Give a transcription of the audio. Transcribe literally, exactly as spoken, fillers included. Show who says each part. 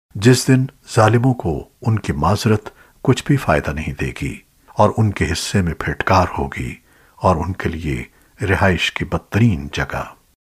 Speaker 1: जिस दिन जालिमों को उनकी माजरत कुछ भी फायदा नहीं देगी और उनके हिस्से में फिटकार होगी और उनके लिए रिहाइश की बदतरीन जगह।